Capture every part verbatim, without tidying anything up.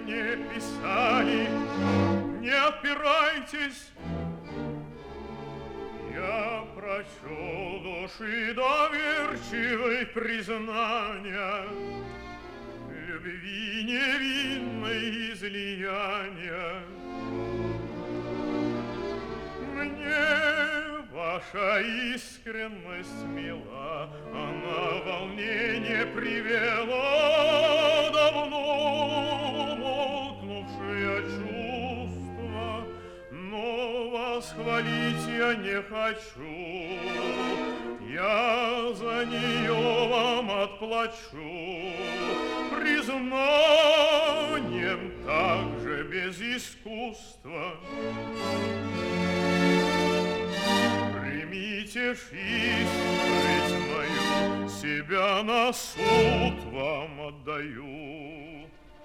не писали, не отпирайтесь. Я прочел души доверчивой признания, любви невинной излияния. Мне ваша искренность мила, она волнение привела, давно умолкнувшее чувство, но вас хвалить я не хочу, я за нее вам отплачу признанием также без искусства. Примите ж исповедь мою, себя на суд вам отдаю.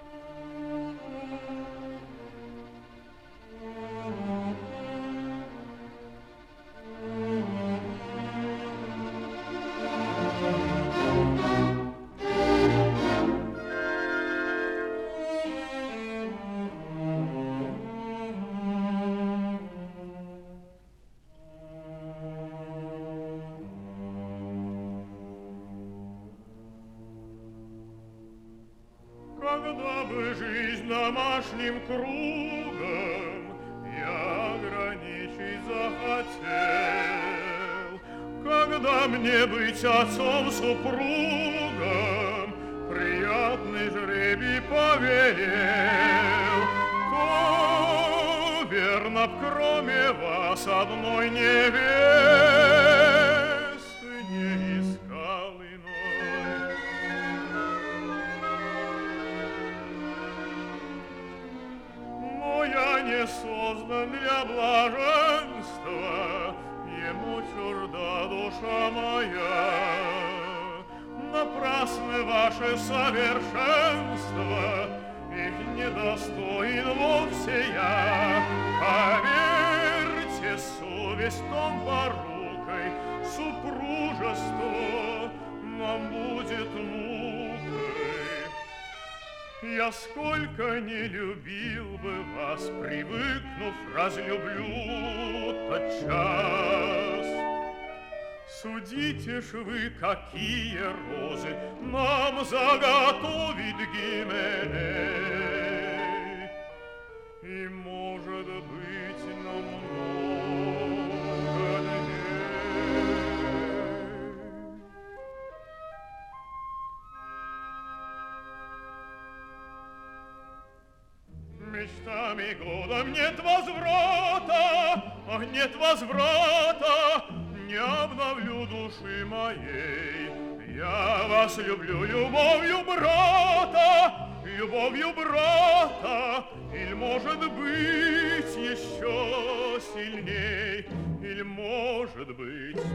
Когда бы жизнь домашним кругом я ограничить захотел, когда мне быть отцом-супругом приятный жребий повелел, то верно б кроме вас одной невесты не искал иной. Но я не создан для блаженства, ему чужда душа моя. Напрасны ваши совершенства, их недостоин вовсе я. Поверьте, совесть том порукой, супружество нам будет мукой. Я сколько не любил бы вас, привыкнув, разлюблю тотчас. Судите ж вы, какие розы нам заготовит Гименей. И, может быть, намного дней. Мечтами годом нет возврата, ах, нет возврата, не обновлю души моей. Я вас люблю любовью брата, любовью брата, или, может быть, еще сильней, или, может быть,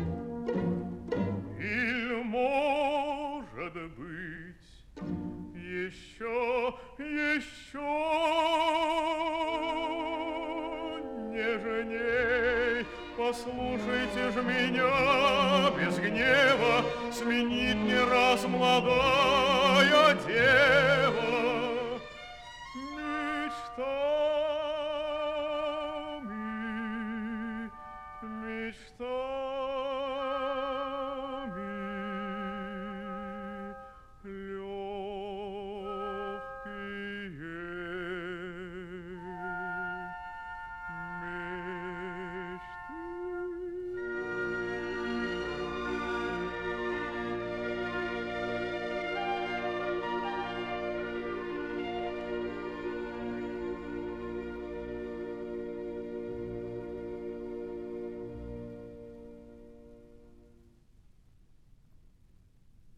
или, может быть, еще, еще нежней. Послушайте ж меня, без гнева сменит не раз молодая дева.